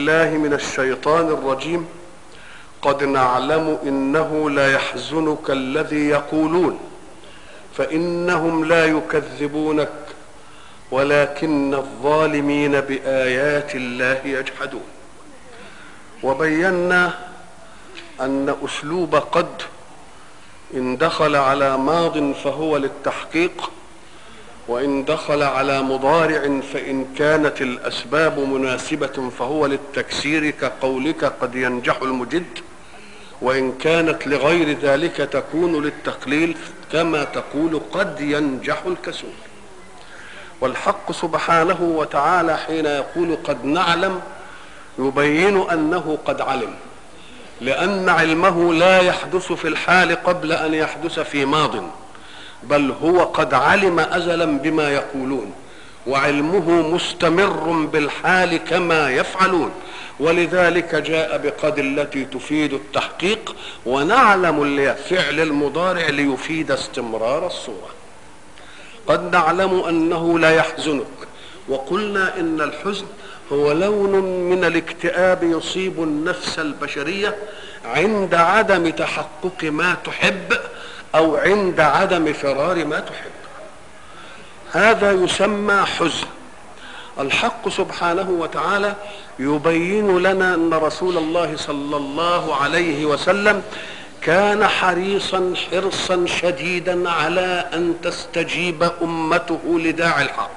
بالله من الشيطان الرجيم. قد نعلم إنه لا يحزنك الذي يقولون فإنهم لا يكذبونك ولكن الظالمين بآيات الله يجحدون. وبينا أن أسلوب قد إن دخل على ماض فهو للتحقيق، وإن دخل على مضارع فإن كانت الأسباب مناسبة فهو للتكسير كقولك قد ينجح المجد، وإن كانت لغير ذلك تكون للتقليل كما تقول قد ينجح الكسول. والحق سبحانه وتعالى حين يقول قد نعلم يبين أنه قد علم، لأن علمه لا يحدث في الحال قبل أن يحدث في ماض، بل هو قد علم أزلا بما يقولون، وعلمه مستمر بالحال كما يفعلون، ولذلك جاء بقد التي تفيد التحقيق، ونعلم الفعل المضارع ليفيد استمرار الصورة. قد نعلم أنه لا يحزنك، وقلنا إن الحزن هو لون من الاكتئاب يصيب النفس البشرية عند عدم تحقق ما تحب أو عند عدم فرار ما تحب، هذا يسمى حزن. الحق سبحانه وتعالى يبين لنا أن رسول الله صلى الله عليه وسلم كان حريصا حرصا شديدا على أن تستجيب أمته لداعي الحق،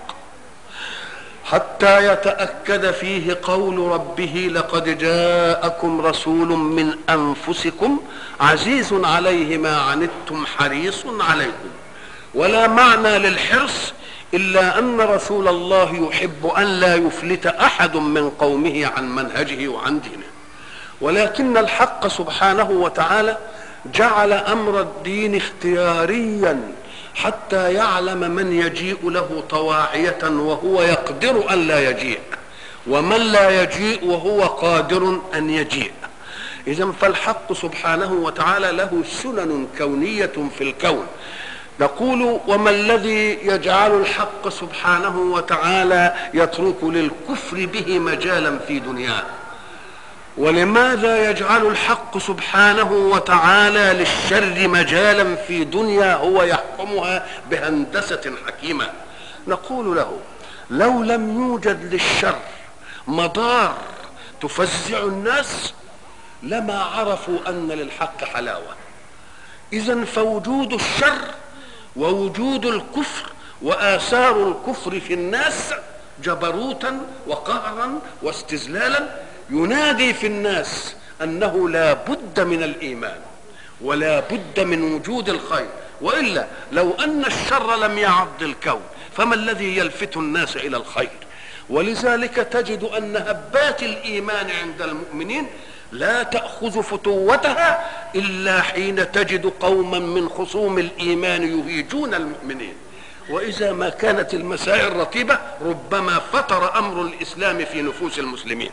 حتى يتأكد فيه قول ربه لقد جاءكم رسول من أنفسكم عزيز عليه ما عنتم حريص عليكم. ولا معنى للحرص إلا أن رسول الله يحب أن لا يفلت أحد من قومه عن منهجه وعن دينه، ولكن الحق سبحانه وتعالى جعل أمر الدين اختياريا حتى يعلم من يجيء له طواعية وهو يقدر أن لا يجيء، ومن لا يجيء وهو قادر أن يجيء. إذن فالحق سبحانه وتعالى له سنن كونية في الكون. نقول وما الذي يجعل الحق سبحانه وتعالى يترك للكفر به مجالا في دنياه؟ ولماذا يجعل الحق سبحانه وتعالى للشر مجالا في دنيا هو يحكمها بهندسة حكيمة؟ نقول له لو لم يوجد للشر مضار تفزع الناس لما عرفوا أن للحق حلاوة. إذن فوجود الشر ووجود الكفر وآثار الكفر في الناس جبروتا وقهرا واستذلالا ينادي في الناس أنه لا بد من الإيمان ولا بد من وجود الخير، وإلا لو أن الشر لم يعض الكون فما الذي يلفت الناس إلى الخير؟ ولذلك تجد أن هبات الإيمان عند المؤمنين لا تأخذ فتوتها إلا حين تجد قوما من خصوم الإيمان يهيجون المؤمنين، وإذا ما كانت المسائل رتيبة ربما فطر أمر الإسلام في نفوس المسلمين.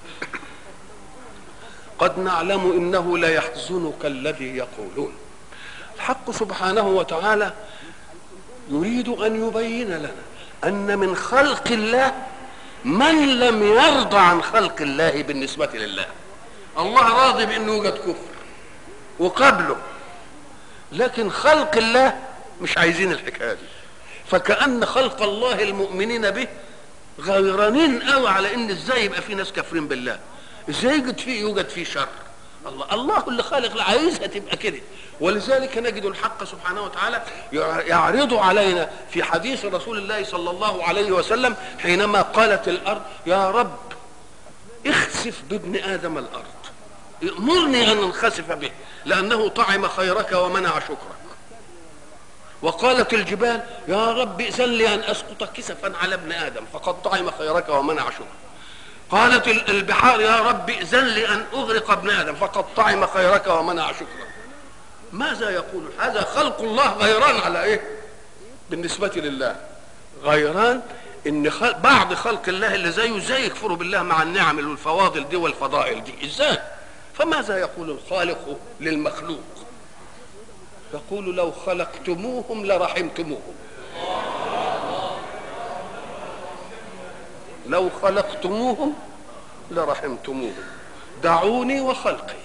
قد نعلم إنه لا يحزنك الذي يقولون. الحق سبحانه وتعالى يريد أن يبين لنا أن من خلق الله من لم يرضى عن خلق الله بالنسبة لله. الله راضي بأنه يوجد كفر وقبله، لكن خلق الله مش عايزين الحكاية دي، فكأن خلق الله المؤمنين به غيرانين قوي على ان ازاي يبقى في ناس كافرين بالله، ازاي يوجد فيه شر. الله اللي خالق عايزها تبقى كده. ولذلك نجد الحق سبحانه وتعالى يعرض علينا في حديث رسول الله صلى الله عليه وسلم حينما قالت الارض يا رب اخسف بابن ادم الارض، امرني ان انخسف به لانه طعم خيرك ومنع شكرك. وقالت الجبال يا رب ائذن لي ان اسقط كسفا على ابن ادم فقد طعم خيرك ومنع شكرك. قالت البحار يا رب ائذن لي ان اغرق ابن ادم فقد طعم خيرك ومنع شكرك. ماذا يقول؟ هذا خلق الله غيران على ايه بالنسبة لله؟ غيران ان بعض خلق الله اللي زيه ازاي يكفروا بالله مع النعم والفواضل دي والفضائل دي ازاي؟ فماذا يقول الخالق للمخلوق؟ يقول لو خلقتموهم لرحمتموهم، لو خلقتموهم لرحمتموهم دعوني وخلقي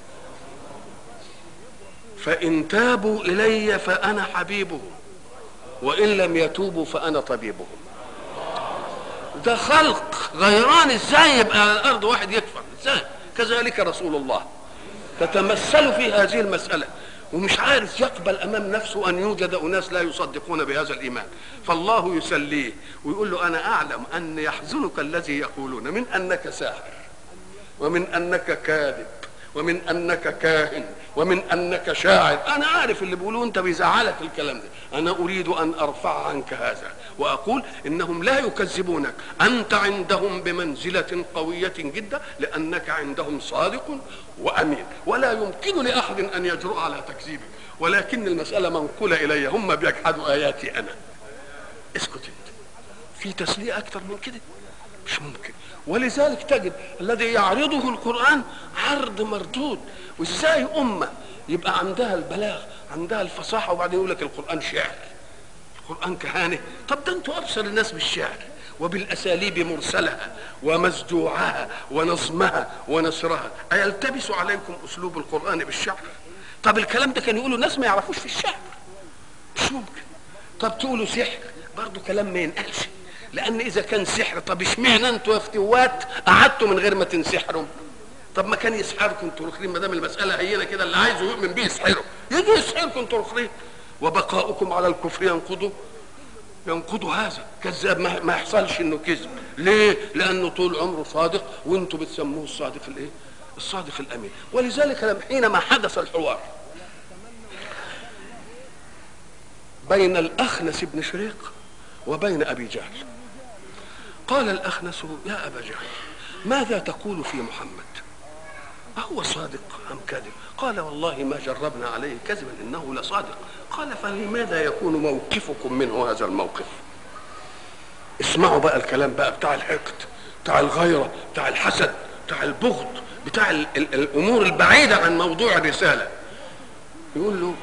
فإن تابوا إلي فأنا حبيبهم وإن لم يتوبوا فأنا طبيبهم. ده خلق غيران، ازاي يبقى على الأرض واحد يكفر؟ ازاي؟ كذلك رسول الله تتمثل في هذه المسألة، ومش عارف يقبل أمام نفسه أن يوجد أناس لا يصدقون بهذا الإيمان، فالله يسليه ويقول له أنا أعلم أن يحزنك الذي يقولون من أنك ساحر ومن أنك كاذب ومن أنك كاهن ومن أنك شاعر. أنا عارف اللي بيقولوا أنت بيزعلك الكلام ده، أنا أريد أن أرفع عنك هذا وأقول إنهم لا يكذبونك، أنت عندهم بمنزلة قوية جدا لأنك عندهم صادق وأمين، ولا يمكن لأحد أن يجرؤ على تكذيبك، ولكن المسألة منقولة إلي، هم بيجحدوا آياتي أنا. اسكت انت، في تسلية أكثر من كده مش ممكن. ولذلك تجد الذي يعرضه القرآن عرض مردود. وازاي أمة يبقى عندها البلاغ، عندها الفصاحة، وبعدين يقول لك القرآن شعر، القرآن كهانة؟ طب ده انتوا أبصر الناس بالشعر وبالأساليب مرسلها ومزجوعها ونظمها ونثرها، أيلتبس عليكم أسلوب القرآن بالشعر؟ طب الكلام ده كان يقولوا ناس ما يعرفوش في الشعر، مش ممكن. طب تقولوا سحر، برضو كلام ما ينقلش، لأن إذا كان سحر طب اشمعنى انتوا يا فتوات قعدتوا من غير ما تنسحروا؟ طب ما كان يسحركم انتوا رخرين، ما دام المسألة هينة كده، اللي عايزه يؤمن بيه يسحره، يجي يسحركم انتوا رخرين. وبقاؤكم على الكفر ينقضوا هذا كذاب، ما يحصلش انه كذب. ليه؟ لأنه طول عمره صادق، وانتوا بتسموه الصادق الايه؟ الصادق الأمين. ولذلك حينما حدث الحوار بين الأخنس بن شريق وبين أبي جهل، قال الأخنس يا أبا جهل ماذا تقول في محمد؟ أهو صادق أم كاذب؟ قال والله ما جربنا عليه كذبا إنه لصادق. قال فلماذا يكون موقفكم منه هذا الموقف؟ اسمعوا بقى الكلام بقى بتاع الحقد، بتاع الغيرة، بتاع الحسد، بتاع البغض، بتاع الأمور البعيدة عن موضوع الرسالة. يقول له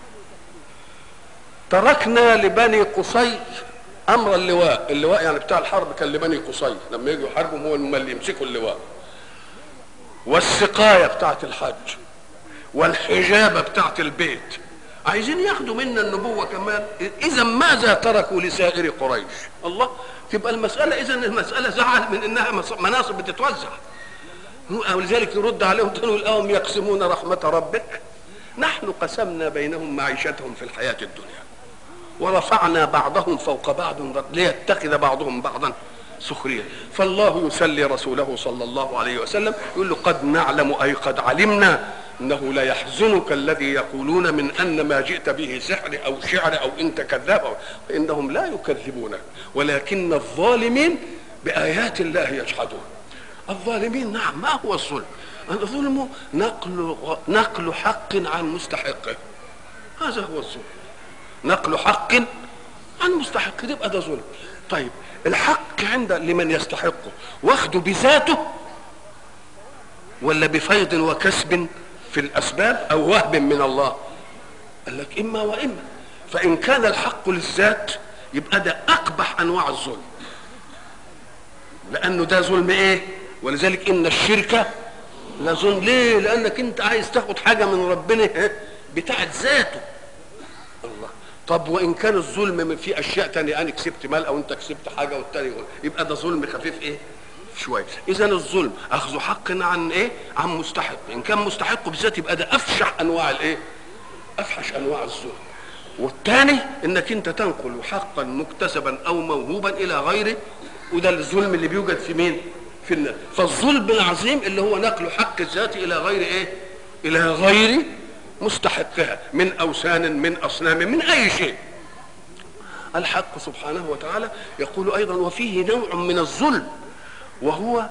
تركنا لبني قصي امر اللواء. اللواء يعني بتاع الحرب كان لبني قصي، لما يجوا يحاربهم هو اللي يمسكوا اللواء، والسقايه بتاعت الحج، والحجابه بتاعت البيت، عايزين ياخدوا منا النبوه كمان. اذا ماذا تركوا لسائر قريش؟ الله، تبقى المساله اذا المساله زعل من انها مناصب بتتوزع. ولذلك يرد عليهم تقول اهم يقسمون رحمه ربك نحن قسمنا بينهم معيشتهم في الحياه الدنيا ورفعنا بعضهم فوق بعض ليتخذ بعضهم بعضا سخريا. فالله يسلي رسوله صلى الله عليه وسلم يقول له قد نعلم أي قد علمنا انه لا يحزنك الذي يقولون من ان ما جئت به سحر او شعر او انت كذاب، فانهم لا يكذبونك ولكن الظالمين بايات الله يجحدون. الظالمين نعم، ما هو الظلم؟ الظلم نقل حق عن مستحقه، هذا هو الظلم، نقل حق عن مستحق، يبقى ده ظلم. طيب الحق عند لمن يستحقه واخده بذاته ولا بفيض وكسب في الاسباب او وهب من الله؟ قال لك اما واما. فان كان الحق للذات يبقى ده اقبح انواع الظلم، لانه ده ظلم ايه؟ ولذلك ان الشرك لظلم. ليه؟ لانك انت عايز تاخد حاجه من ربنا بتاعت ذاته. الله. طب وان كان الظلم في اشياء تانية، انا كسبت مال او انت كسبت حاجه والتاني يبقى ده ظلم خفيف ايه؟ شويه. اذا الظلم اخذ حق عن ايه؟ عن مستحق. ان كان مستحق بالذات يبقى ده افشح انواع الايه؟ افحش انواع الظلم. والثاني انك انت تنقل حقا مكتسبا او موهوبا الى غيره، وده الظلم اللي بيوجد في مين؟ في الناس. فالظلم العظيم اللي هو نقل حق الذات الى غير ايه؟ الى غير مستحقها من اوثان من اصنام من اي شيء. الحق سبحانه وتعالى يقول ايضا وفيه نوع من الظلم، وهو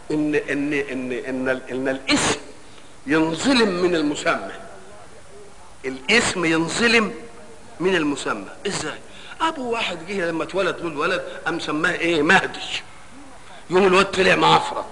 ان الاسم ينظلم من المسمى. الاسم ينظلم من المسمى. ازاي؟ ابو واحد جه لما اتولد له الولد قام سماه ايه؟ مهدي. يوم الولد طلع معفرط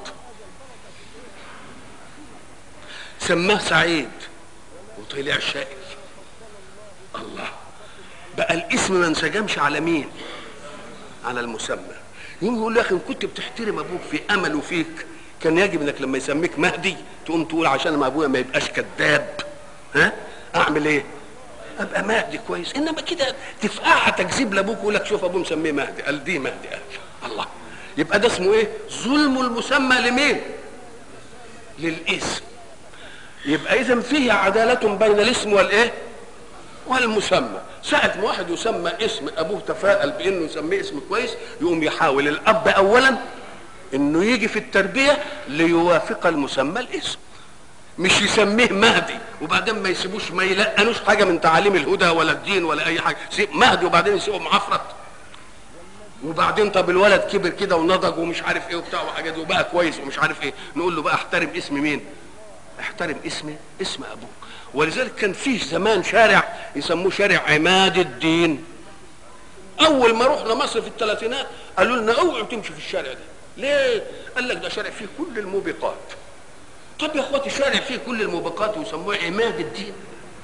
سماه سعيد وطلع شقي. الله، بقى الاسم ما انسجمش على مين؟ على المسمى. يوم يقول له يا اخي ان كنت بتحترم ابوك في امله فيك كان يجب انك لما يسميك مهدي تقوم تقول عشان ما ابويا ما يبقاش كذاب، ها اعمل ايه؟ ابقى مهدي كويس. انما كده تفقعها تكذيب لابوك ويقول لك شوف ابوه مسميه مهدي، قال دي مهدي، قال الله. يبقى ده اسمه ايه؟ ظلم المسمى لمين؟ للاسم. يبقى اذا فيه عدالة بين الاسم والايه؟ والمسمى. ساعة ما واحد يسمى اسم ابوه تفاءل بانه يسميه اسم كويس، يقوم يحاول الاب اولا انه يجي في التربية ليوافق المسمى الاسم، مش يسميه مهدي وبعدين ما يسيبوش، ما يلقنوش حاجة من تعاليم الهدى ولا الدين ولا اي حاجة، سيب مهدي وبعدين يسيبه معفرت. وبعدين طب الولد كبر كده ونضج ومش عارف ايه وبتاع وحاجات وبقى كويس ومش عارف ايه، نقول له بقى احترم اسم مين؟ احترم اسم ابوك. ولذلك كان فيه زمان شارع يسموه شارع عماد الدين. اول ما رحنا مصر في الثلاثينات قالوا لنا اوعوا تمشوا في الشارع ده. ليه؟ قال لك ده شارع فيه كل الموبقات. طب يا اخواتي شارع فيه كل الموبقات ويسموه عماد الدين،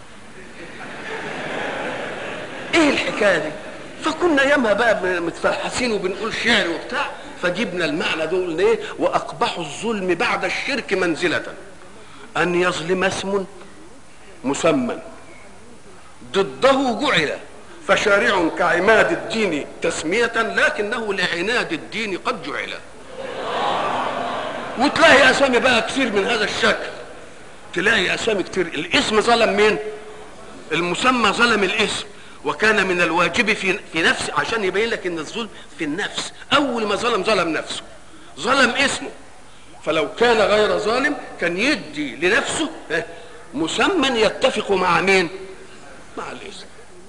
ايه الحكايه دي؟ فكنا ياما بقى متفحسين وبنقول شعر وبتاع، فجبنا المعنى دول ايه؟ واقبح الظلم بعد الشرك منزله ان يظلم اسم مسمى ضده جعل، فشارع كعماد الدين تسمية لكنه لعناد الدين قد جعل. وتلاقي اسامي بقى كثير من هذا الشكل، تلاقي اسامي كثير. الاسم ظلم مين؟ المسمى ظلم الاسم. وكان من الواجب في نفسه، عشان يبين لك ان الظلم في النفس. اول ما ظلم نفسه، ظلم اسمه. فلو كان غير ظالم كان يدي لنفسه مسمى يتفق مع مين؟ مع الاسم.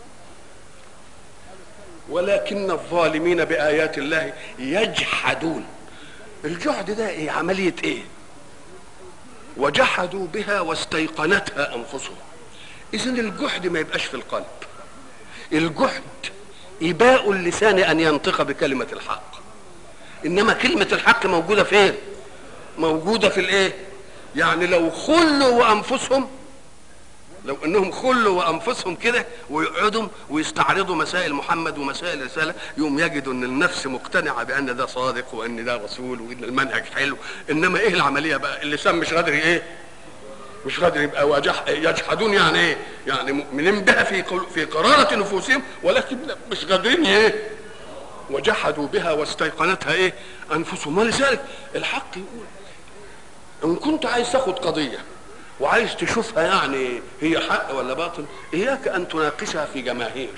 ولكن الظالمين بآيات الله يجحدون. الجحد ده ايه؟ عملية ايه؟ وجحدوا بها واستيقنتها انفسهم. اذن الجحد ما يبقاش في القلب. الجحد إباء اللسان ان ينطق بكلمة الحق. انما كلمة الحق موجودة فين؟ موجودة في الايه؟ يعني لو خلوا وانفسهم، لو انهم خلوا وانفسهم كده ويقعدوا ويستعرضوا مسائل محمد ومسائل الرساله، يوم يجدوا ان النفس مقتنعه بان ده صادق وان ده رسول وان المنهج حلو. انما ايه العمليه بقى؟ اللسان مش قادر ايه؟ مش قادر يبقى يجحدون. يعني ايه؟ يعني مؤمنين بها في قرارة نفوسهم، ولكن مش قادرين ايه؟ وجحدوا بها واستيقنتها ايه؟ انفسهم. ولذلك الحق يقول ان كنت عايز تاخد قضيه وعايز تشوفها يعني هي حق ولا باطل، اياك ان تناقشها في جماهير،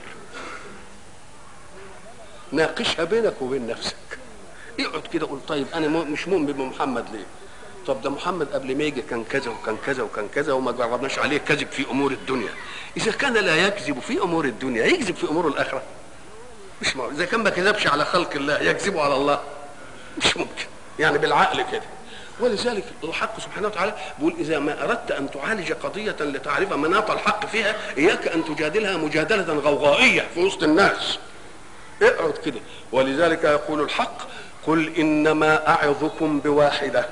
ناقشها بينك وبين نفسك. اقعد كده قول طيب انا مش مؤمن بمحمد ليه؟ طب ده محمد قبل ما يجي كان كذا وكان كذا وكان كذا وما جربناش عليه كذب في امور الدنيا. اذا كان لا يكذب في امور الدنيا يكذب في امور الاخره؟ مش ممكن. اذا كان ما كذبش على خلق الله يكذبه على الله؟ مش ممكن. يعني بالعقل كده. ولذلك الحق سبحانه وتعالى بيقول اذا ما اردت ان تعالج قضيه لتعرف مناط الحق فيها اياك ان تجادلها مجادله غوغائيه في وسط الناس. اقعد كده. ولذلك يقول الحق قل انما اعظكم بواحده،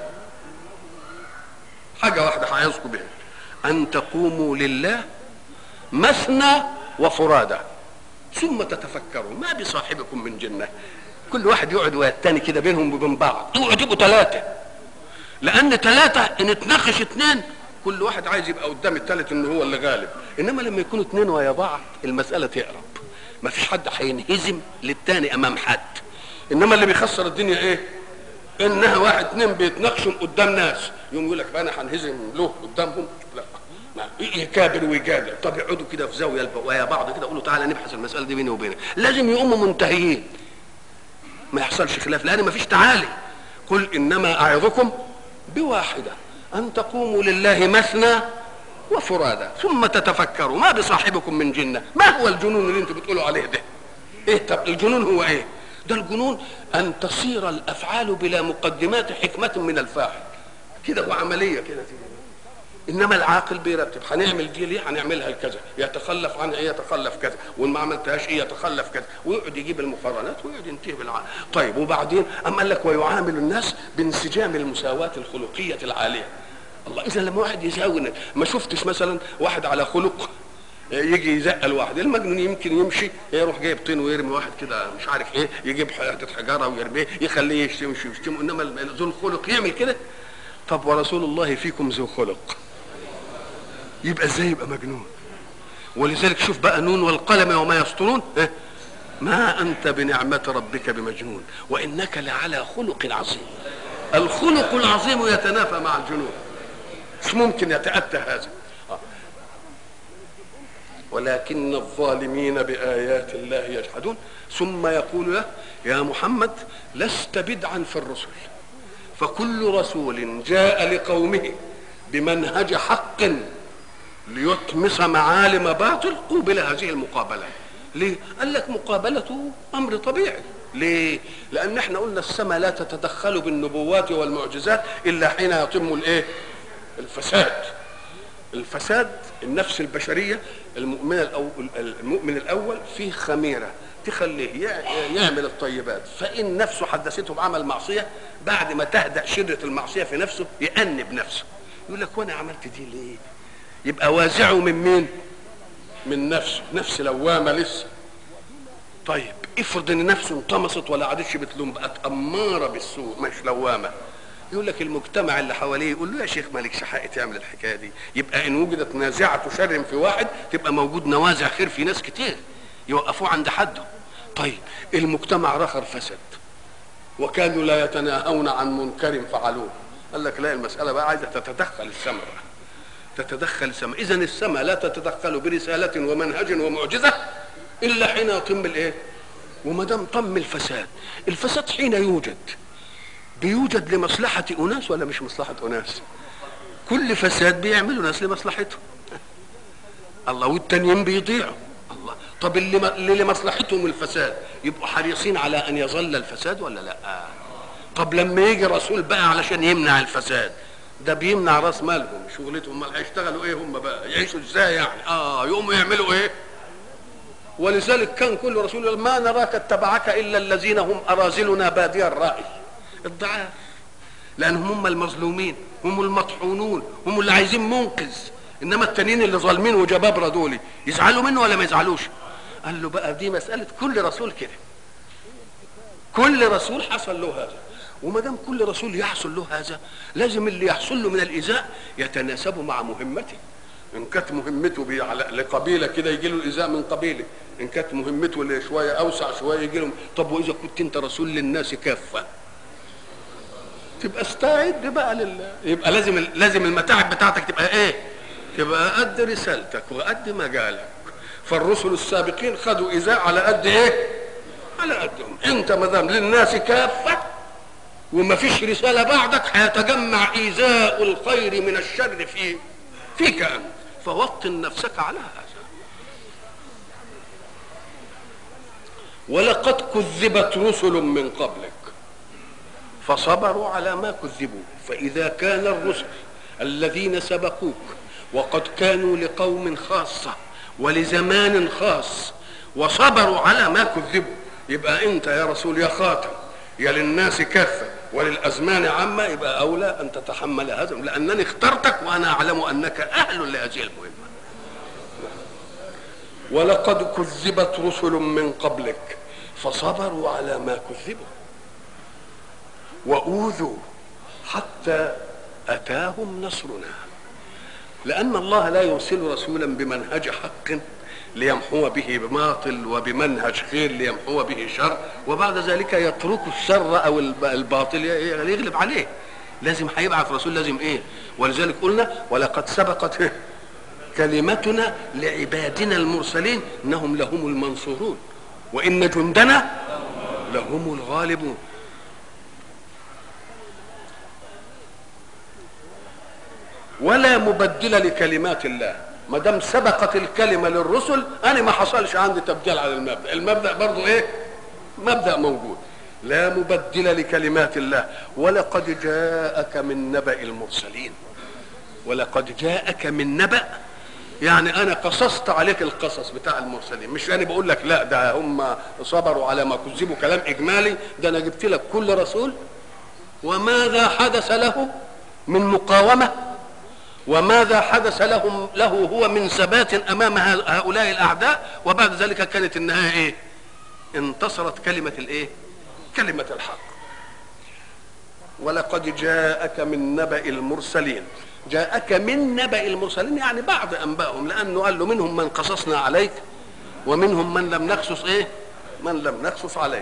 حاجه واحده هعظكم بها، ان تقوموا لله مثنى وفرادى ثم تتفكروا ما بصاحبكم من جنه. كل واحد يقعد والتاني كده بينهم وبين بعض، اوعوا تبقوا ثلاثه، لان ثلاثه ان اتناقش اثنين كل واحد عايز يبقى قدام الثالث ان هو اللي غالب. انما لما يكونوا اثنين ويا بعض المساله تقرب، ما فيش حد هينهزم للثاني امام حد. انما اللي بيخسر الدنيا ايه؟ انها واحد اثنين بيتناقشوا قدام ناس، يوم يقول لك انا هنهزم له قدامهم. لا، يكابر ويجادل. طب يقعدوا كده في زاويه ويا بعض كده يقولوا تعالى نبحث المساله دي بيني وبينك، لازم يقوموا منتهيين ما يحصلش خلاف، لان ما فيش تعالي. قل انما اعظكم بواحده ان تقوموا لله مثنى وفرادى ثم تتفكروا ما بصاحبكم من جنه. ما هو الجنون اللي انتم بتقولوا عليه ده؟ ايه؟ طب الجنون هو ايه؟ ده الجنون ان تصير الافعال بلا مقدمات حكمه من الفاعل كده وعمليه كده. انما العاقل بيرتب، هنعمل دي ليه؟ هنعملها لكذا، يتخلف عنها ايه؟ يتخلف كذا، وان ما عملتهاش ايه؟ يتخلف كذا، ويقعد يجيب المقارنات ويقعد ينتهي بالعقل. طيب وبعدين قال لك ويعامل الناس بانسجام المساواة الخلقية العالية. الله، اذا لما واحد يساوي، ما شفتش مثلا واحد على خلق يجي يزقل واحد، المجنون يمكن يمشي يروح جايب طين ويرمي واحد كده مش عارف ايه، يجيب حته حجاره ويرميه يخليه يشتمه. انما ذو الخلق يعمل كده؟ طب ورسول الله فيكم ذو خلق، يبقى ازاي يبقى مجنون؟ ولذلك شوف بقى نون والقلم وما يسطرون، ما انت بنعمة ربك بمجنون وانك لعلى خلق عظيم. الخلق العظيم يتنافى مع الجنون، مش ممكن يتأتى هذا. ولكن الظالمين بآيات الله يجحدون. ثم يقول له يا محمد لست بدعا في الرسل، فكل رسول جاء لقومه بمنهج حق ليطمس معالم باطل قوبل هذه المقابلة. ليه؟ قال لك مقابلته أمر طبيعي. ليه؟ لأن احنا قلنا السماء لا تتدخل بالنبوات والمعجزات إلا حين يتم الايه؟ الفساد. الفساد النفس البشرية. المؤمن الأول فيه خميرة تخليه يعمل الطيبات، فإن نفسه حدثته بعمل معصية بعد ما تهدأ شدة المعصية في نفسه يأنب نفسه، يقول لك وأنا عملت دي ليه؟ يبقى وازعه من مين؟ من نفسه، نفس لوامة لسه. طيب افرض ان نفسه انطمست ولا عادتش بتلوم، بقت أمارة بالسوء مش لوامة، يقول لك المجتمع اللي حواليه يقول له يا شيخ مالكش حق تعمل الحكايه دي. يبقى ان وجدت نازعه شر في واحد تبقى موجود نوازع خير في ناس كتير يوقفوه عند حده. طيب المجتمع رخر فسد وكانوا لا يتناهون عن منكر فعلوه، قال لك لا، المساله بقى عايزه تتدخل السماء، تتدخل السماء. اذا السماء لا تتدخل برساله ومنهج ومعجزه الا حين يتم الايه؟ وما دام طم الفساد، الفساد حين يوجد بيوجد لمصلحة أناس ولا مش مصلحة أناس؟ كل فساد بيعملوا ناس لمصلحتهم الله، والتانيين بيضيعوا الله. طب اللي لمصلحتهم الفساد يبقوا حريصين على أن يظل الفساد ولا لا؟ طب لما يجي رسول بقى علشان يمنع الفساد، ده بيمنع راس مالهم شغلتهم، امال هيشتغلوا ايه هم بقى؟ يعيشوا ازاي يعني؟ يقوموا يعملوا ايه؟ ولذلك كان كل رسول يقول ما نراك اتبعك الا الذين هم اراذلنا بادي الراي. الضعاف، لانهم هم المظلومين، هم المطحونون، هم اللي عايزين منقذ. انما التانيين اللي ظالمين وجبابره دول يزعلوا منه ولا ما يزعلوش؟ قال له بقى دي مساله كل رسول كده، كل رسول حصل له هذا. وما دام كل رسول يحصل له هذا لازم اللي يحصل له من الايذاء يتناسب مع مهمته. ان كانت مهمته لقبيله كده يجي له الايذاء من قبيله، ان كانت مهمته شويه اوسع شويه يجي له. طب واذا كنت انت رسول للناس كافه تبقى استعد بقى يبقى لازم المتاعب بتاعتك تبقى ايه؟ تبقى قد رسالتك وقد مجالك. فالرسل السابقين خدوا ايذاء على قد ايه؟ على قدهم. انت ما دام للناس كافه وما فيش رساله بعدك هيتجمع ايذاء الخير من الشر فيك انت، فوطن نفسك على هذا. ولقد كذبت رسل من قبلك فصبروا على ما كذبوا. فإذا كان الرسل الذين سبقوك وقد كانوا لقوم خاصة ولزمان خاص وصبروا على ما كذبوا، يبقى أنت يا رسول يا خاتم يا للناس كافة وللأزمان عامة، يبقى أولى أن تتحمل هذا، لأنني اخترتك وأنا أعلم أنك أهل لهذه المهمة. ولقد كذبت رسل من قبلك فصبروا على ما كذبوا وأوذوا حتى أتاهم نصرنا. لأن الله لا يرسل رسولا بمنهج حق ليمحو به باطل وبمنهج خير ليمحو به شر وبعد ذلك يترك الشر أو الباطل يغلب عليه. لازم هيبعث رسول، لازم ايه؟ ولذلك قلنا ولقد سبقت كلمتنا لعبادنا المرسلين انهم لهم المنصورون وان جندنا لهم الغالبون. ولا مبدل لكلمات الله. ما دام سبقت الكلمه للرسل انا ما حصلش عندي تبديل على المبدا، المبدا برضه ايه؟ مبدا موجود. لا مبدل لكلمات الله. ولقد جاءك من نبأ المرسلين. ولقد جاءك من نبأ يعني انا قصصت عليك القصص بتاع المرسلين، مش انا بقول لك لا ده هم صبروا على ما كذبوا كلام اجمالي، ده انا جبت لك كل رسول وماذا حدث له من مقاومه وماذا حدث له هو من ثبات امام هؤلاء الاعداء، وبعد ذلك كانت النهايه ايه؟ انتصرت كلمه الايه؟ كلمه الحق. ولقد جاءك من نبأ المرسلين. جاءك من نبأ المرسلين يعني بعض أنبائهم، لأنه قال له منهم من قصصنا عليك ومنهم من لم نقصص من لم نقصص عليك.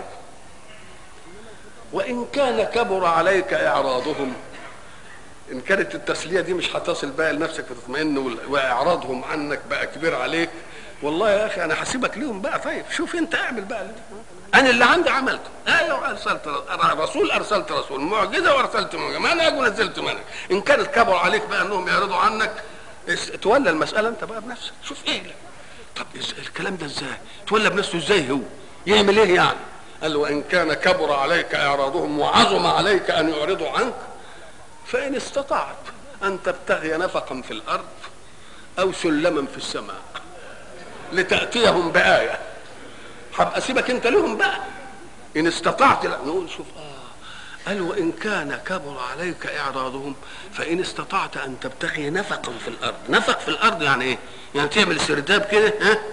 وإن كان كبر عليك إعراضهم، إن كانت التسلية دي مش هتصل بقى لنفسك فتطمئن وإعراضهم عنك بقى كبير عليك، والله يا أخي أنا هسيبك ليهم بقى. طيب شوف أنت اعمل بقى، أنا اللي عندي عملته. أيوه أرسلت رسول، أرسلت رسول، معجزة وأرسلت معجزة، منهج ونزلت منهج. إن كانت كبر عليك بقى أنهم يعرضوا عنك، تولى المسألة أنت بقى بنفسك. شوف إيه طب الكلام ده إزاي؟ تولى بنفسه إزاي؟ هو يعمل إيه يعني؟ قال له وإن كان كبر عليك إعراضهم وعظم عليك أن يعرضوا عنك فإن استطعت أن تبتغي نفقا في الأرض أو سلما في السماء لتأتيهم بآية. هبقى سيبك أنت لهم بقى إن استطعت. لا نقول شوف قال وإن كان كبر عليك إعراضهم فإن استطعت أن تبتغي نفقا في الأرض. نفق في الأرض يعني إيه؟ يعني تعمل سرداب كده،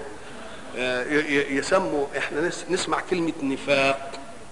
يسموا احنا نسمع كلمة نفاق.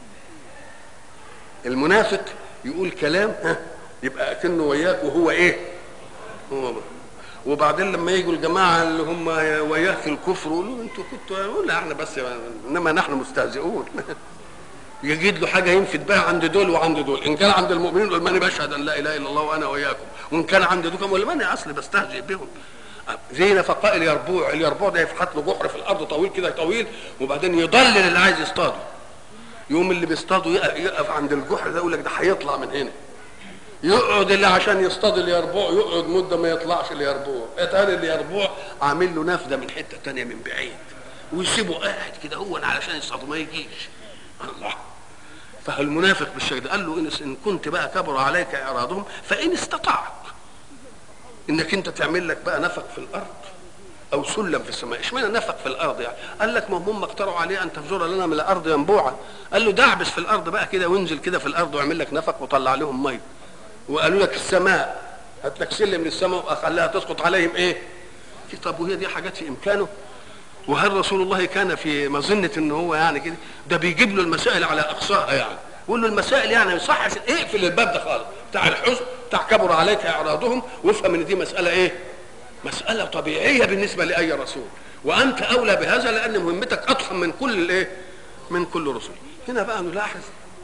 المنافق يقول كلام يبقى كأنه وياك وهو ايه؟ هو. وبعدين لما يجوا الجماعة اللي هم وياه في الكفر يقولوا انتوا كنتوا، يقول لا احنا بس انما نحن مستهزئون. يجد له حاجة ينفد بها عند دول وعند دول. ان كان عند المؤمنين يقول ماني بشهد ان لا اله الا الله وانا وياكم، وان كان عند دول يقول ماني اصلي بستهزئ بهم. زي نفقاء اليربوع. اليربوع ده يفحط له جحر في الارض طويل كده طويل، وبعدين يضلل اللي عايز يصطاده. يوم اللي بيصطاده يقف عند الجحر ده يقول لك ده هيطلع من هنا. يقعد اللي عشان يصطاد اليربوع يقعد مده ما يطلعش اليربوع. اتاري اليربوع عامل له نفده من حته ثانيه من بعيد، ويسيبه قاعد كده هو علشان يصطاده ما يجيش. الله. فالمنافق بالشكل ده قال له ان كنت بقى كبر عليك اعراضهم فان استطعت انك انت تعمل لك بقى نفق في الارض او سلم في السماء. اشمعنى نفق في الارض يعني؟ قال لك ما هم اقتروا عليه ان تفجر لنا من الارض ينبوعا. قال له دعبس في الارض بقى كده وانزل كده في الارض واعمل لك نفق وطلع لهم ميه. وقالوا لك السماء هات لك سلم للسماء واخليها تسقط عليهم ايه؟ طب وهي دي حاجات في امكانه؟ وهل رسول الله كان في مظنه ان هو يعني كده؟ ده بيجيب له المسائل على اقصاها يعني. يقول له المسائل يعني ما يصحش اقفل الباب ده خالص بتاع الحزن بتاع كبر عليك اعراضهم، وافهم ان دي مساله ايه؟ مساله طبيعيه بالنسبه لاي رسول، وانت اولى بهذا لان مهمتك اضخم من كل الايه؟ من كل رسول. هنا بقى نلاحظ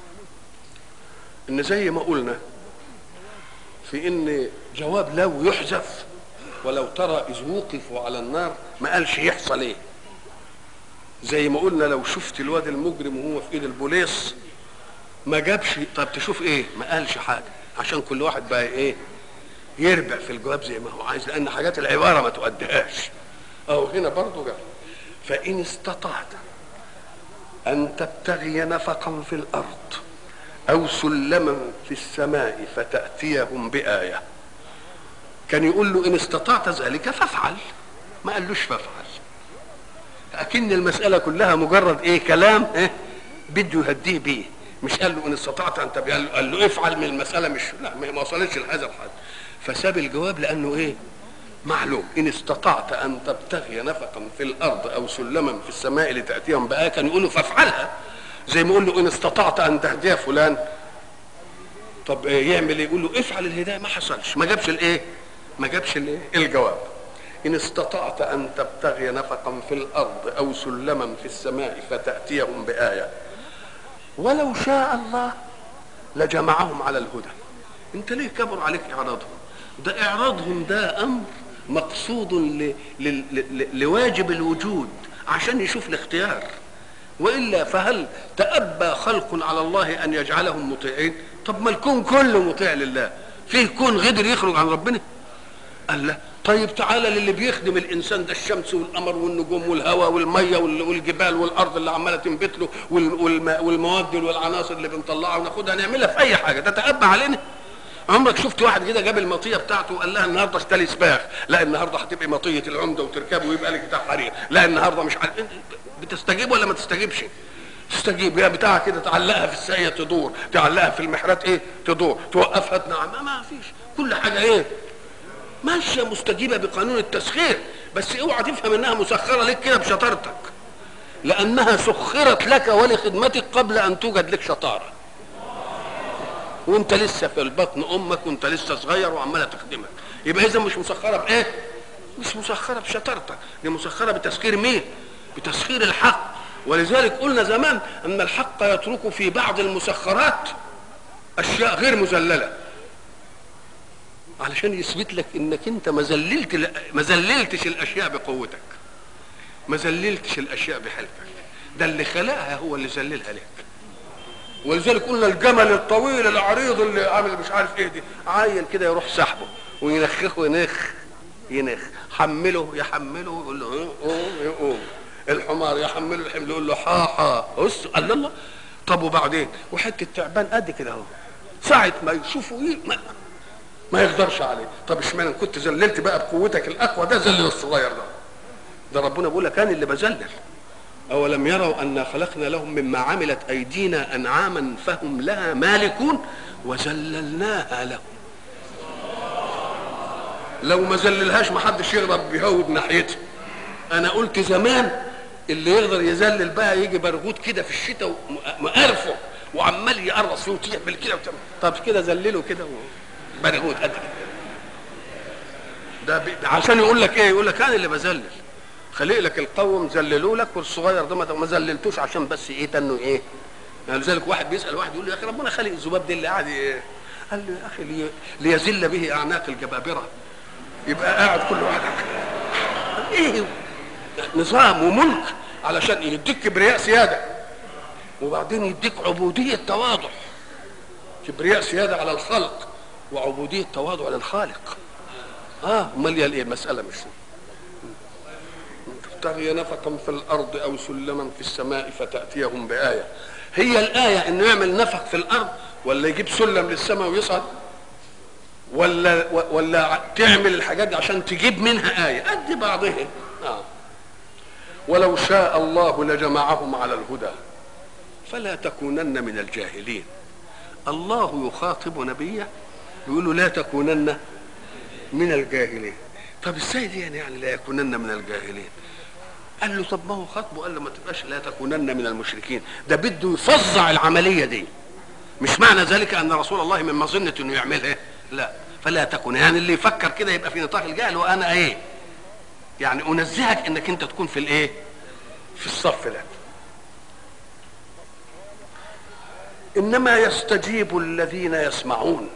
ان زي ما قلنا في ان جواب لو يحذف ولو ترى اذ وقفوا على النار ما قالش يحصل ايه. زي ما قلنا لو شفت الواد المجرم وهو في ايد البوليس ما جابش طب تشوف ايه؟ ما قالش حاجه عشان كل واحد بقى ايه؟ يربع في الجواب زي ما هو عايز، لان حاجات العباره ما تؤديهاش. او هنا برضه جاب فان استطعت ان تبتغي نفقا في الارض او سلما في السماء فتاتيهم بايه. كان يقول له ان استطعت ذلك فافعل، ما قالوش فافعل. اكن المساله كلها مجرد ايه؟ كلام ايه بده يهديه بيه، مش قال له ان استطعت انت، قال له افعل من المساله، مش لا ما وصلتش لهذا الحد. فساب الجواب لانه ايه؟ معلوم. ان استطعت ان تبتغي نفقا في الارض او سلما في السماء لتاتيهم بآية، كان يقول له فافعلها. زي ما يقول له ان استطعت ان تهدي فلان، طب يعمل ايه؟ يقول له افعل الهدايه. ما حصلش، ما جابش الايه؟ ما جابش الايه؟ الجواب. ان استطعت ان تبتغي نفقا في الارض او سلما في السماء فتاتيهم بآية ولو شاء الله لجمعهم على الهدى. انت ليه كبر عليك اعراضهم؟ ده اعراضهم ده امر مقصود لواجب الوجود عشان يشوف الاختيار، والا فهل تأبى خلق على الله ان يجعلهم مطيعين؟ طب ما الكون كله مطيع لله، فيه كون غدر يخرج عن ربنا؟ قال لا. طيب تعالى للي بيخدم الانسان ده، الشمس والقمر والنجوم والهواء والميه والجبال والارض اللي عماله تنبت له والمواد والعناصر اللي بنطلعها وناخدها نعملها في اي حاجه، تتأبى علينا؟ عمرك شفت واحد كده جاب المطيه بتاعته وقال لها النهارده اشتري سباخ؟ لا النهارده هتبقي مطيه العمده وتركبه ويبقى لك بتاع حرير. لا النهارده مش عارف. بتستجيب ولا ما تستجيبش؟ تستجيب. هي بتاعها كده تعلقها في الساقيه تدور، تعلقها في المحرات ايه؟ تدور، توقفها تنعم. ما فيش، كل حاجه ايه؟ ماشيه مستجيبه بقانون التسخير. بس اوعى تفهم انها مسخره لك كده بشطارتك، لانها سخرت لك ولخدمتك قبل ان توجد لك شطاره. وانت لسه في البطن امك وانت لسه صغير وعماله تخدمك. يبقى اذا مش مسخره بايه؟ مش مسخره بشطارتك، دي مسخره بتسخير مين؟ بتسخير الحق. ولذلك قلنا زمان ان الحق يترك في بعض المسخرات اشياء غير مذلله علشان يثبت لك انك انت ما ذللتش الاشياء بقوتك، ما ذللتش الاشياء بحلفك، ده اللي خلقها هو اللي ذللها لك. ولذلك قلنا الجمل الطويل العريض اللي عامل مش عارف ايه دي، عيل كده يروح سحبه وينخخه ينخ حمله يحمله يقول له قوم يقوم، الحمار يحمله الحمل يقول له حا بص قال الله. طب وبعدين وحته تعبان قد كده اهو ساعه ما يشوفوا ايه ما يقدرش عليه. طب اشمعنى كنت ذللت بقى بقوتك الاقوى ده ذلل الصغير ده ربنا بيقول لك انا اللي بذلل. اولم يروا انا خلقنا لهم مما عملت ايدينا انعاما فهم لها مالكون وذللناها لهم. لو ما ذللهاش ما حدش يقدر بيهود ناحيتها. انا قلت زمان اللي يقدر يذلل بقى يجي برغوت كده في الشتاء ومقرفه وعمال يقرص فيه وتعمل كده طب كده ذلله كده برغوت قد كده. ده عشان يقول لك ايه؟ يقول لك انا اللي بذلل، خلق لك القوم ذللوا لك والصغير ده ما ذللتوش عشان بس ايه تنه ايه. يعني لذلك واحد بيسال واحد يقول له يا اخي ربنا خلق الذباب ده اللي قاعد ايه؟ قال له يا اخي ليذل به اعناق الجبابره. يبقى قاعد كل واحد ايه نظام وملك علشان يديك كبرياء سياده وبعدين يديك عبوديه تواضع. كبرياء سياده على الخلق وعبوديه تواضع للخالق. امال ايه المساله؟ مش تبتغي نفقا في الارض او سلما في السماء فتاتيهم بايه. هي الايه انه يعمل نفق في الارض ولا يجيب سلم للسماء ويصعد ولا تعمل الحاجات دي عشان تجيب منها ايه؟ قد بعضها. ولو شاء الله لجمعهم على الهدى فلا تكونن من الجاهلين. الله يخاطب نبيه يقول له لا تكونن من الجاهلين. طب ازاي دي يعني لا يكونن من الجاهلين؟ قال له طب ما هو خاطبه قال له ما تبقاش لا تكونن من المشركين. ده بده يفظع العمليه دي. مش معنى ذلك ان رسول الله من مظنه انه يعملها، لا. فلا تكون يعني اللي يفكر كده يبقى في نطاق الجهل. وانا ايه يعني انزهك انك انت تكون في الايه؟ في الصف ده. انما يستجيب الذين يسمعون.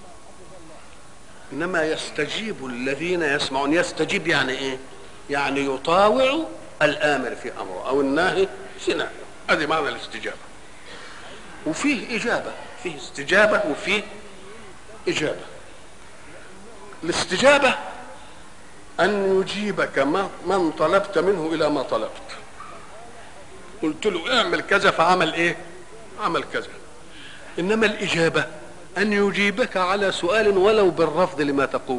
انما يستجيب الذين يسمعون. يستجيب يعني ايه؟ يعني يطاوع الامر في امره او الناهي في نهيه. هذه معنى الاستجابه. وفيه اجابه، فيه استجابه وفيه اجابه. الاستجابه ان يجيبك من طلبت منه الى ما طلبت. قلت له اعمل كذا فعمل ايه؟ عمل كذا. انما الاجابه ان يجيبك على سؤال ولو بالرفض لما تقول.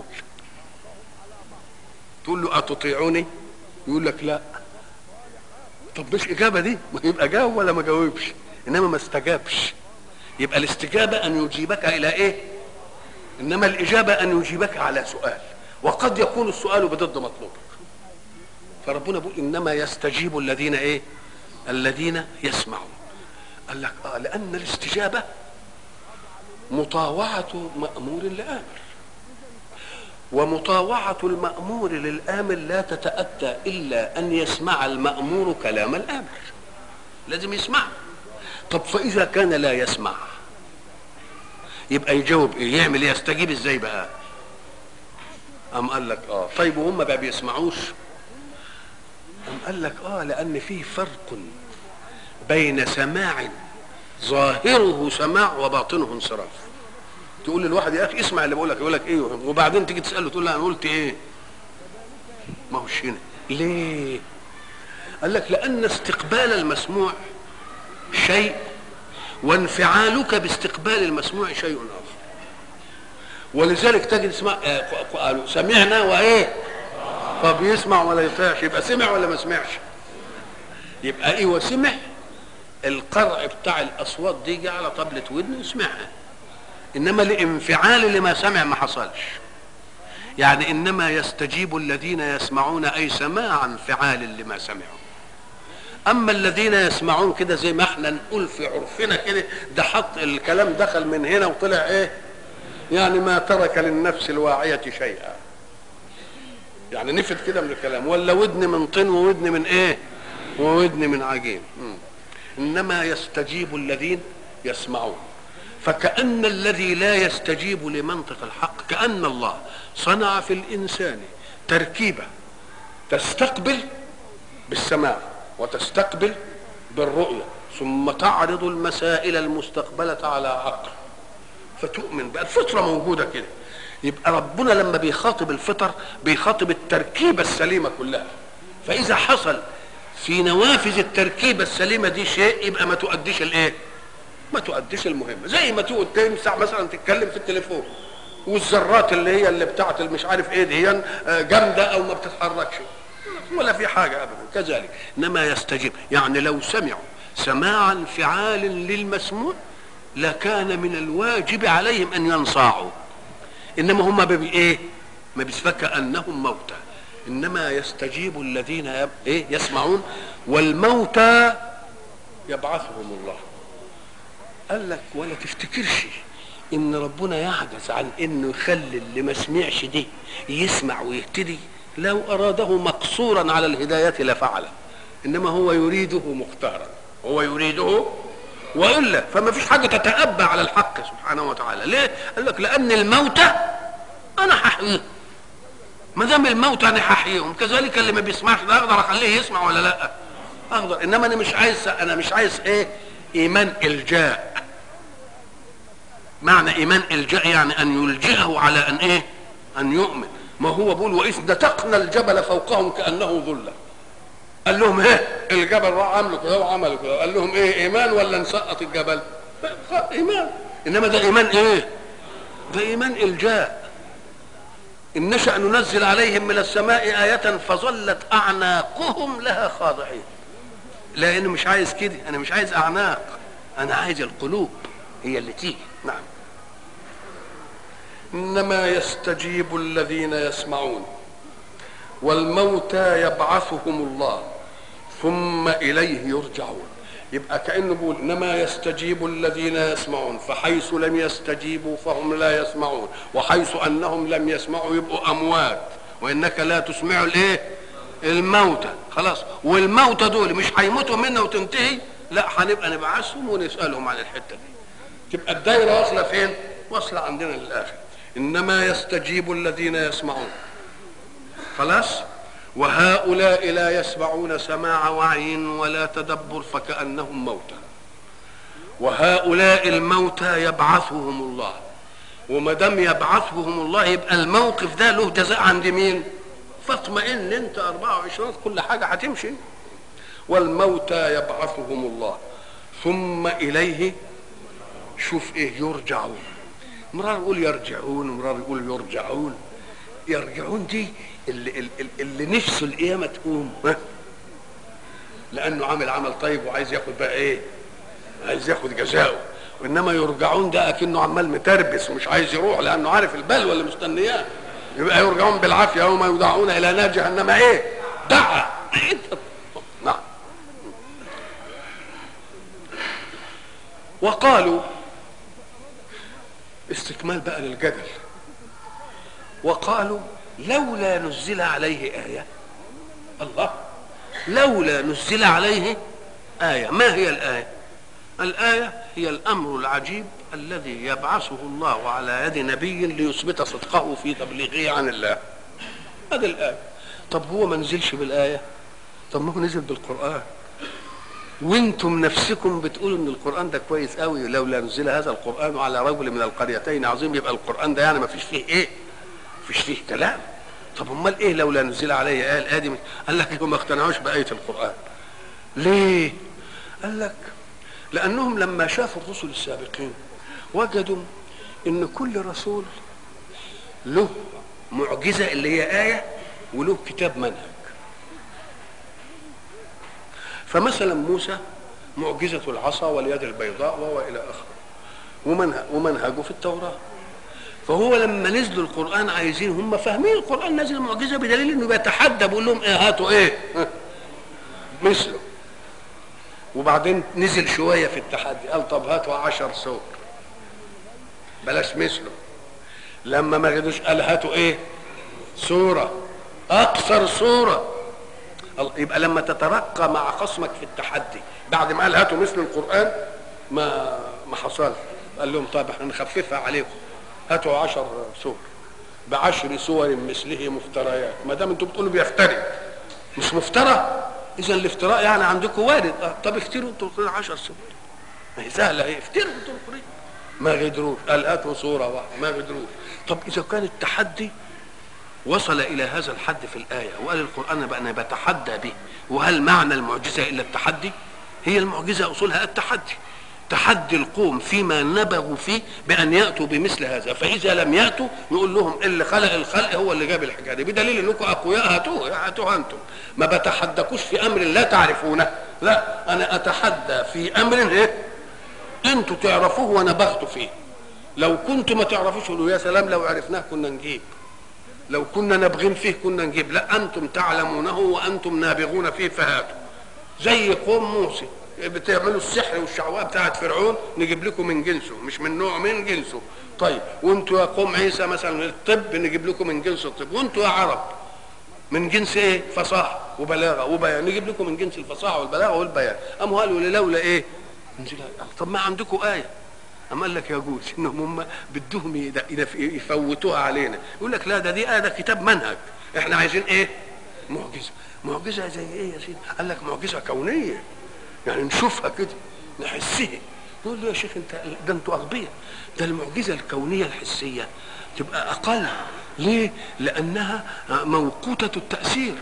تقول له اتطيعوني؟ يقول لك لا. طب مش اجابه دي؟ يبقى جاوب ولا ما جاوبش؟ انما ما استجابش. يبقى الاستجابه ان يجيبك الى ايه؟ انما الاجابه ان يجيبك على سؤال، وقد يكون السؤال بضد مطلوبك. فربنا بيقول انما يستجيب الذين ايه؟ الذين يسمعون. قال لك لان الاستجابه مطاوعه مامور لامر، ومطاوعه المامور للامر لا تتاتى الا ان يسمع المامور كلام الامر. لازم يسمع. طب فاذا كان لا يسمع يبقى يجاوب ايه؟ يعمل ايه؟ يستجيب ازاي بقى؟ قال لك طيب وهم بقى بيسمعوش؟ قال لك لان فيه فرق بين سماع ظاهره سماع وباطنه انصراف. تقول للواحد يا اخي اسمع اللي بقول لك، يقول لك ايه؟ وبعدين تيجي تساله تقول له انا قلت ايه؟ ما هوش هنا. ليه؟ قال لك لان استقبال المسموع شيء وانفعالك باستقبال المسموع شيء اخر. ولذلك تجد قالوا سمعنا وايه؟ طب يسمع ولا يطيعش؟ يبقى سمع ولا ما سمعش؟ يبقى ايه؟ وسمع القرع بتاع الاصوات دي جه على طبلة ودنه يسمعها، انما الانفعال لما سمع ما حصلش. يعني انما يستجيب الذين يسمعون اي سماع انفعال لما سمعوا. اما الذين يسمعون كده زي ما احنا نقول في عرفنا كده، ده حط الكلام دخل من هنا وطلع ايه، يعني ما ترك للنفس الواعية شيئا، يعني نفد كده من الكلام، ولا ودن من طين وودن من ايه، وودن من عجين. انما يستجيب الذين يسمعون. فكأن الذي لا يستجيب لمنطق الحق، كأن الله صنع في الإنسان تركيبة تستقبل بالسماع وتستقبل بالرؤية، ثم تعرض المسائل المستقبلة على عقل فتؤمن بقى. الفطرة موجودة كده. يبقى ربنا لما بيخاطب الفطر بيخاطب التركيبة السليمة كلها، فإذا حصل في نوافذ التركيبة السليمة دي شيء يبقى ما تؤديش الايه؟ ما تؤديش المهمة. زي ما تقعد تمسح مثلا تتكلم في التليفون والذرات اللي هي اللي بتاعت المش عارف ايه دي جامدة او ما بتتحركش ولا في حاجة ابدا. كذلك انما يستجيب، يعني لو سمعوا سماعا فعال للمسموع لكان من الواجب عليهم ان ينصاعوا، انما هم بايه؟ ما بيسفك انهم موتى. انما يستجيب الذين يسمعون والموتى يبعثهم الله. قال لك ولا تفتكرش ان ربنا يعجز عن انه يخلي اللي ما سمعش دي يسمع ويهتدي، لو اراده مقصورا على الهداية لفعله، انما هو يريده مختارا، هو يريده والا فما فيش حاجة تتأبى على الحق سبحانه وتعالى. ليه؟ قال لك لان الموتى انا هحييهم، ما دام الموتى انا هحييهم، كذلك اللي ما بيسمعش ده اقدر اخليه يسمع ولا لا؟ اقدر. انما انا مش عايز ايه؟ ايمان الجاء. معنى ايمان الجاء يعني ان يلجئه على ان ايه؟ ان يؤمن. ما هو بيقول واذ نتقنا الجبل فوقهم كانه ظله. قال لهم ايه؟ الجبل راح عملوا كده وعملوا كده، قال لهم ايه؟ ايمان ولا نسقط الجبل؟ ايمان. انما ده ايمان ايه؟ ده ايمان الجاء. ان نشأ ننزل عليهم من السماء آية فظلت اعناقهم لها خاضعين. لان مش عايز كده، انا مش عايز اعناق، انا عايز القلوب هي اللي تيجي. نعم. انما يستجيب الذين يسمعون والموتى يبعثهم الله ثم اليه يرجعون. يبقى كأنه بيقول انما يستجيب الذين يسمعون، فحيث لم يستجيبوا فهم لا يسمعون، وحيث انهم لم يسمعوا يبقوا اموات، وانك لا تسمع الايه؟ الموتى. خلاص. والموتى دول مش هيموتوا منا وتنتهي، لا هنبقى نبعثهم ونسالهم عن الحته دي. تبقى الدايره واصله فين؟ واصله عندنا للاخر. انما يستجيب الذين يسمعون. خلاص. وهؤلاء لا يسمعون سماع وعي ولا تدبر فكأنهم موتى. وهؤلاء الموتى يبعثهم الله. وما دام يبعثهم الله يبقى الموقف ده له جزاء عند مين؟ فاطمئن انت 24 كل حاجه هتمشي. والموتى يبعثهم الله ثم اليه شوف ايه؟ يرجعون. مرار يقول يرجعون ومرار يقول يرجعون. يرجعون دي اللي نفسه القيامه تقوم، لانه عمل طيب وعايز ياخد بقى ايه؟ عايز ياخد جزاؤه. وانما يرجعون ده اكنه عمال متربس ومش عايز يروح لانه عارف البلوى اللي مستنياه. يبقى يرجعون بالعافيه يوم يدعون الى نار جهنم ايه؟ دعا. نعم. وقالوا استكمال بقى للجدل، وقالوا لولا نزل عليه آية. الله، لولا نزل عليه آية. ما هي الآية؟ الآية هي الأمر العجيب الذي يبعثه الله على يد نبي ليثبت صدقه في تبليغه عن الله. هذه الآية. طب هو ما نزلش بالآية؟ طب ما هو نزل بالقرآن، وانتم نفسكم بتقولوا ان القرآن ده كويس قوي. لولا نزل هذا القرآن على رجل من القريتين عظيم. يبقى القرآن ده يعني ما فيش فيه ايه؟ فيش فيه كلام. طب امال ايه لولا نزل عليه آية؟ الآية دي قال لك ما اقتنعوش بآية القرآن. ليه؟ قال لك لأنهم لما شافوا الرسل السابقين وجدوا ان كل رسول له معجزة اللي هي آية وله كتاب منهج. فمثلا موسى معجزة العصا واليد البيضاء وإلى آخره، ومنهجه في التوراة. فهو لما نزلوا القرآن عايزين، هم فاهمين القرآن نزل معجزة بدليل انه بيتحدى بيقول لهم ايه؟ هاتوا ايه مثله. وبعدين نزل شويه في التحدي، قال طب هاتوا 10 سور بلاش مثله. لما ما قدروش قال هاتوا ايه؟ سوره، اقصر سوره. يبقى لما تترقى مع خصمك في التحدي بعد ما قال هاتوا مثل القران ما حصل، قال لهم طيب احنا نخففها عليكم، هاتوا 10 سور ب10 سور مثله مفتريات. ما دام انتوا بتقولوا بيفتري مش مفترى، اذا الافتراء يعني عندكم وارد. طب افتروا انتوا القران 10 سور، ما هي سهله اهي، افتروا انتوا القران. ما قدروش، قال هاتوا سوره واحده، ما قدروش. طب اذا كان التحدي وصل الى هذا الحد في الايه وقال القران بقى انا بتحدى به، وهل معنى المعجزه الا التحدي؟ هي المعجزه اصولها التحدي، تحدي القوم فيما نبغوا فيه بان ياتوا بمثل هذا، فاذا لم ياتوا نقول لهم اللي خلق الخلق هو اللي جاب الحكايه دي، بدليل انكم اقوياء هاتوها انتم. ما بتحدكوش في امر لا تعرفونه، لا انا اتحدى في امر ايه انتوا تعرفوه وانا بغت فيه. لو كنتوا ما تعرفوش قولوا يا سلام لو عرفناه كنا نجيب، لو كنا نبغين فيه كنا نجيب، لا انتم تعلمونه وانتم نابغون فيه فهاتوا. زي قوم موسى بتعملوا السحر والشعوذه بتاعت فرعون، نجيب لكم من جنسه، مش من نوع من جنسه. طيب وانتوا يا قوم عيسى مثلا الطب نجيب لكم من جنس الطب، وانتوا يا عرب من جنس ايه؟ فصاحه وبلاغه وبيان، نجيب لكم من جنس الفصاحه والبلاغه والبيان. قاموا قالوا لولا ايه؟ طب ما عندكم ايه؟ أما قال لك يجوز انهم هم بدهم يفوتوها علينا، يقول لك لا دي ده كتاب منهج، احنا عايزين ايه؟ معجزه. معجزه زي ايه يا سيدي؟ قال لك معجزه كونيه، يعني نشوفها كده نحسها. نقول له يا شيخ انت ده انتوا اغبياء، ده المعجزه الكونيه الحسيه تبقى اقل. ليه؟ لانها موقوته التاثير،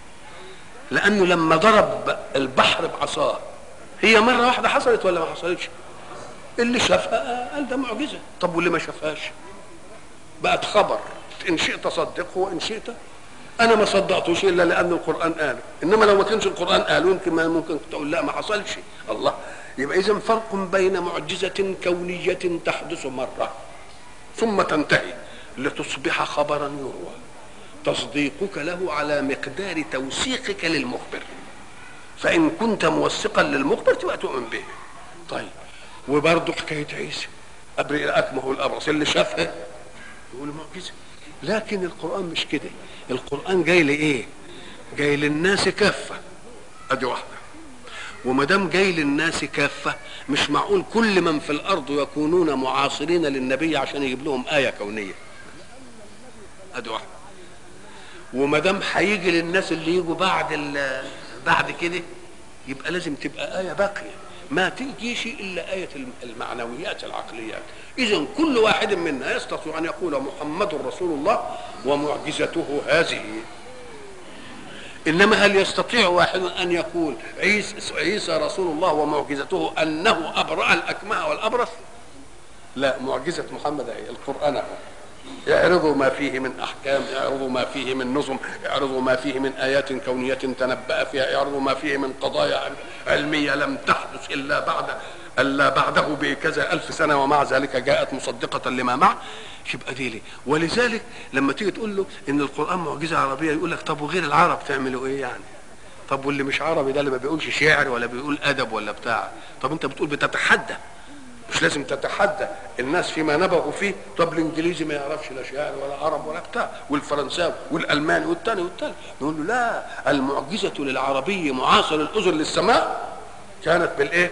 لانه لما ضرب البحر بعصاه هي مره واحده حصلت ولا ما حصلتش؟ اللي شافها قال ده معجزه. طب واللي ما شافهاش بقت خبر، ان شئت صدقه وان شئت. انا ما صدقتوش الا لان القران قاله، انما لو ما كانش القران قاله يمكن ممكن تقول لا ما حصلش. الله. يبقى اذا فرق بين معجزه كونيه تحدث مره ثم تنتهي لتصبح خبرا يروى، تصديقك له على مقدار توثيقك للمخبر، فان كنت موثقا للمخبر تبقى تؤمن به. طيب وبرضه حكايه عيسى ابرئ الاكمه والابرص، اللي شافها يقول معجزه. لكن القران مش كده، القران جاي لايه؟ جاي للناس كافه، ادي واحده. وما دام جاي للناس كافه مش معقول كل من في الارض يكونون معاصرين للنبي عشان يجيب لهم ايه كونيه، ادي واحده. وما دام هيجي للناس اللي يجوا بعد كده يبقى لازم تبقى ايه باقيه، ما تجيش الا ايه المعنويات العقليات. اذا كل واحد منا يستطيع ان يقول محمد رسول الله ومعجزته هذه، انما هل يستطيع واحد ان يقول عيسى رسول الله ومعجزته انه ابرأ الاكمه والابرص؟ لا، معجزه محمد هي القران هو. اعرضوا ما فيه من احكام، اعرضوا ما فيه من نظم، اعرضوا ما فيه من ايات كونيه تنبأ فيها، اعرضوا ما فيه من قضايا علميه لم تحدث الا بعده بكذا الف سنه ومع ذلك جاءت مصدقه لما معه. يبقى دي ليه؟ ولذلك لما تيجي تقول له ان القران معجزه عربيه يقول لك طب وغير العرب تعملوا ايه يعني؟ طب واللي مش عربي ده اللي ما بيقولش شعر ولا بيقول ادب ولا بتاع، طب انت بتقول بتتحدى، مش لازم تتحدى الناس فيما نبغوا فيه. طب الانجليزي ما يعرفش لا شعر ولا عرب ولا بتاع، والفرنساوي والالماني والثاني والثالث. نقول له لا، المعجزه للعربي معاصر الاذن للسماء كانت بالايه؟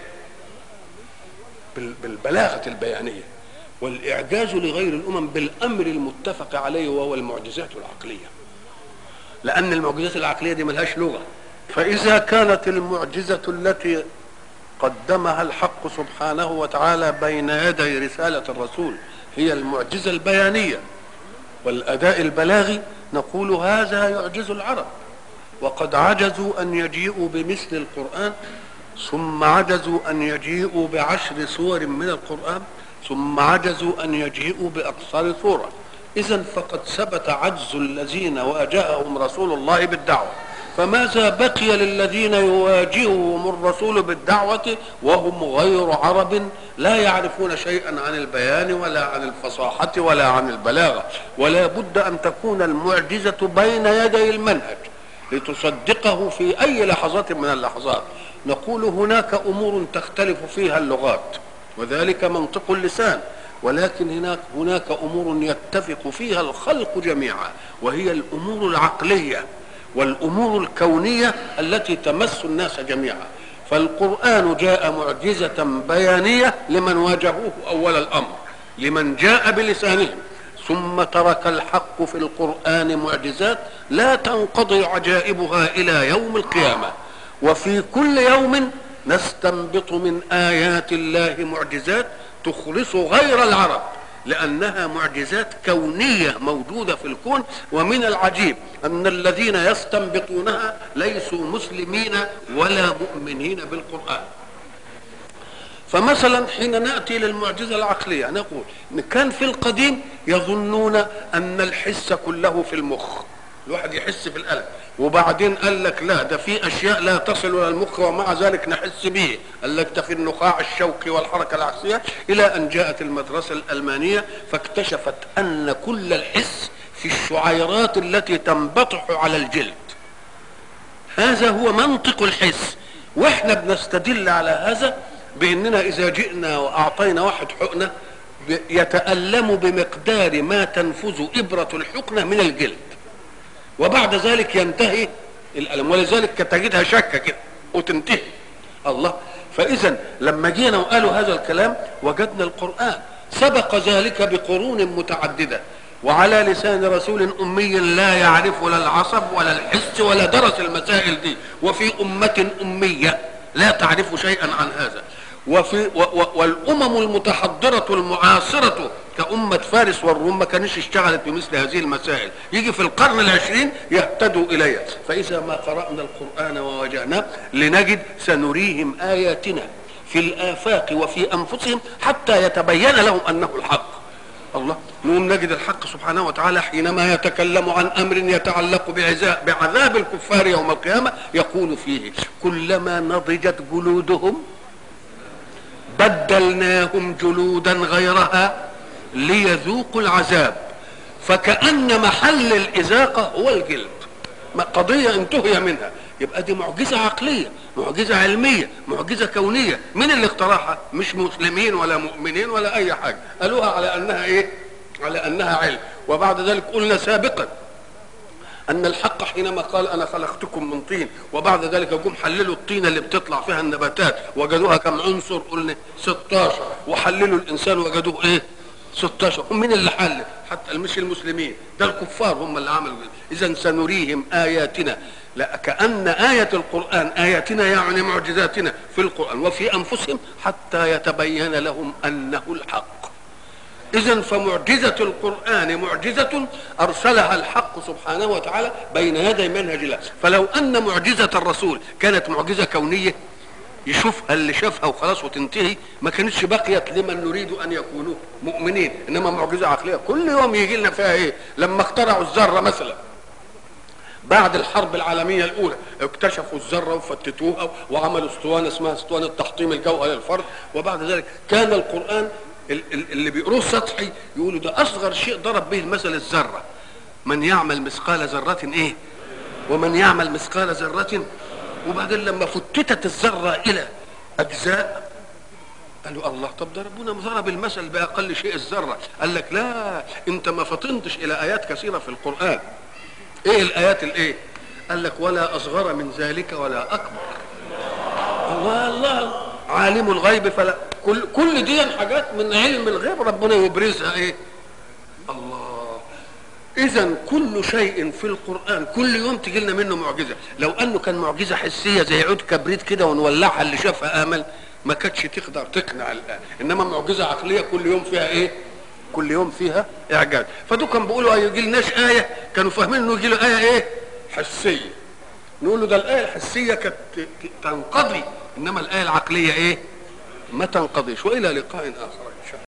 بالبلاغه البيانيه، والاعجاز لغير الامم بالامر المتفق عليه وهو المعجزات العقليه، لان المعجزات العقليه دي ملهاش لغه. فاذا كانت المعجزه التي قدمها الحق سبحانه وتعالى بين يدي رسالة الرسول هي المعجزة البيانية والأداء البلاغي، نقول هذا يعجز العرب، وقد عجزوا أن يجيئوا بمثل القرآن، ثم عجزوا أن يجيئوا ب10 سور من القرآن، ثم عجزوا أن يجيئوا بأقصر سورة. إذن فقد ثبت عجز الذين واجههم رسول الله بالدعوة، فماذا بقي للذين يواجههم الرسول بالدعوة وهم غير عرب لا يعرفون شيئا عن البيان ولا عن الفصاحة ولا عن البلاغة؟ ولا بد أن تكون المعجزة بين يدي المنهج لتصدقه في أي لحظة من اللحظات. نقول هناك أمور تختلف فيها اللغات وذلك منطق اللسان، ولكن هناك أمور يتفق فيها الخلق جميعا، وهي الأمور العقلية والأمور الكونية التي تمس الناس جميعا. فالقرآن جاء معجزة بيانية لمن واجهوه أول الأمر، لمن جاء بلسانهم، ثم ترك الحق في القرآن معجزات لا تنقضي عجائبها إلى يوم القيامة. وفي كل يوم نستنبط من آيات الله معجزات تخلص غير العرب، لأنها معجزات كونية موجودة في الكون. ومن العجيب أن الذين يستنبطونها ليسوا مسلمين ولا مؤمنين بالقرآن. فمثلا حين نأتي للمعجزة العقلية نقول إن كان في القديم يظنون أن الحس كله في المخ، الواحد يحس في الألم، وبعدين قال لك لا، ده في أشياء لا تصل إلى المخ ومع ذلك نحس به، قال لك ده في النخاع الشوكي والحركة العكسية، إلى أن جاءت المدرسة الألمانية فاكتشفت أن كل الحس في الشعيرات التي تنبطح على الجلد. هذا هو منطق الحس، واحنا بنستدل على هذا بأننا إذا جئنا وأعطينا واحد حقنة يتألم بمقدار ما تنفذ إبرة الحقنة من الجلد، وبعد ذلك ينتهي الألم، ولذلك تجدها شكة كده وتنتهي. الله، فإذا لما جينا وقالوا هذا الكلام وجدنا القرآن سبق ذلك بقرون متعددة وعلى لسان رسول أمي لا يعرف لا العصب ولا الحس ولا درس المسائل دي، وفي أمة أمية لا تعرف شيئا عن هذا، والأمم المتحضرة المعاصرة كأمة فارس والروم ما كانش اشتغلت بمثل هذه المسائل، يجي في القرن العشرين يهتدوا إليها. فإذا ما قرأنا القرآن ووجعناه لنجد سنريهم آياتنا في الآفاق وفي أنفسهم حتى يتبين لهم أنه الحق. الله، نقوم نجد الحق سبحانه وتعالى حينما يتكلم عن أمر يتعلق بعذاب الكفار يوم القيامة يقول فيه كلما نضجت جلودهم بدلناهم جلودا غيرها ليذوقوا العذاب، فكأن محل الإذاقة هو الجلد، قضية انتهي منها. يبقى دي معجزة عقلية، معجزة علمية، معجزة كونية. من اللي اخترعها؟ مش مسلمين ولا مؤمنين ولا أي حاجة، قالوها على أنها إيه؟ على أنها علم. وبعد ذلك قلنا سابقا أن الحق حينما قال أنا خلقتكم من طين، وبعد ذلك جم حللوا الطين اللي بتطلع فيها النباتات وجدوها كم عنصر؟ قلنا 16، وحللوا الإنسان وجدوه إيه؟ 16. ومن اللي حل؟ حتى مش المسلمين، ده الكفار هم اللي عملوا كده. إذا سنريهم آياتنا، لا كأن آية القرآن آياتنا يعني معجزاتنا في القرآن وفي أنفسهم حتى يتبين لهم أنه الحق. إذن فمعجزة القرآن معجزة أرسلها الحق سبحانه وتعالى بين يدي منهج الله. فلو أن معجزة الرسول كانت معجزة كونية يشوفها اللي شافها وخلاص وتنتهي، ما كانتش بقيت لمن نريد أن يكونوا مؤمنين. إنما معجزة عقلية كل يوم يجي لنا فيها إيه؟ لما اخترعوا الذرة مثلا بعد الحرب العالمية الأولى اكتشفوا الذرة وفتتوها وعملوا اسطوانة اسمها اسطوانة تحطيم الجوهر للفرد، وبعد ذلك كان القرآن اللي بيقروه سطحي يقولوا ده أصغر شيء ضرب به المثل الذرة، من يعمل مثقال ذرة إيه؟ ومن يعمل مثقال ذرة. وبعدين لما فتتت الذرة إلى أجزاء قالوا الله، طب ده ربنا ضرب المثل بأقل شيء الذرة. قال لك لا، أنت ما فطنتش إلى آيات كثيرة في القرآن. إيه الآيات الإيه؟ قال لك ولا أصغر من ذلك ولا أكبر. الله عالم الغيب فلا، كل دي حاجات من علم الغيب ربنا يبرزها إيه؟ الله. إذا كل شيء في القرآن كل يوم تجي لنا منه معجزة. لو أنه كان معجزة حسية زي عود كبريت كده ونولعها اللي شافها آمل ما كانتش تقدر تقنع الآن. إنما معجزة عقلية كل يوم فيها إيه؟ كل يوم فيها إعجاز. فدول كانوا بيقولوا يجي لناش آية، كانوا فاهمين إنه يجي له آية إيه؟ حسية. نقول له ده الآية الحسية كانت تنقضي، إنما الآية العقلية إيه؟ ما تنقضيش. وإلى لقاء آخر.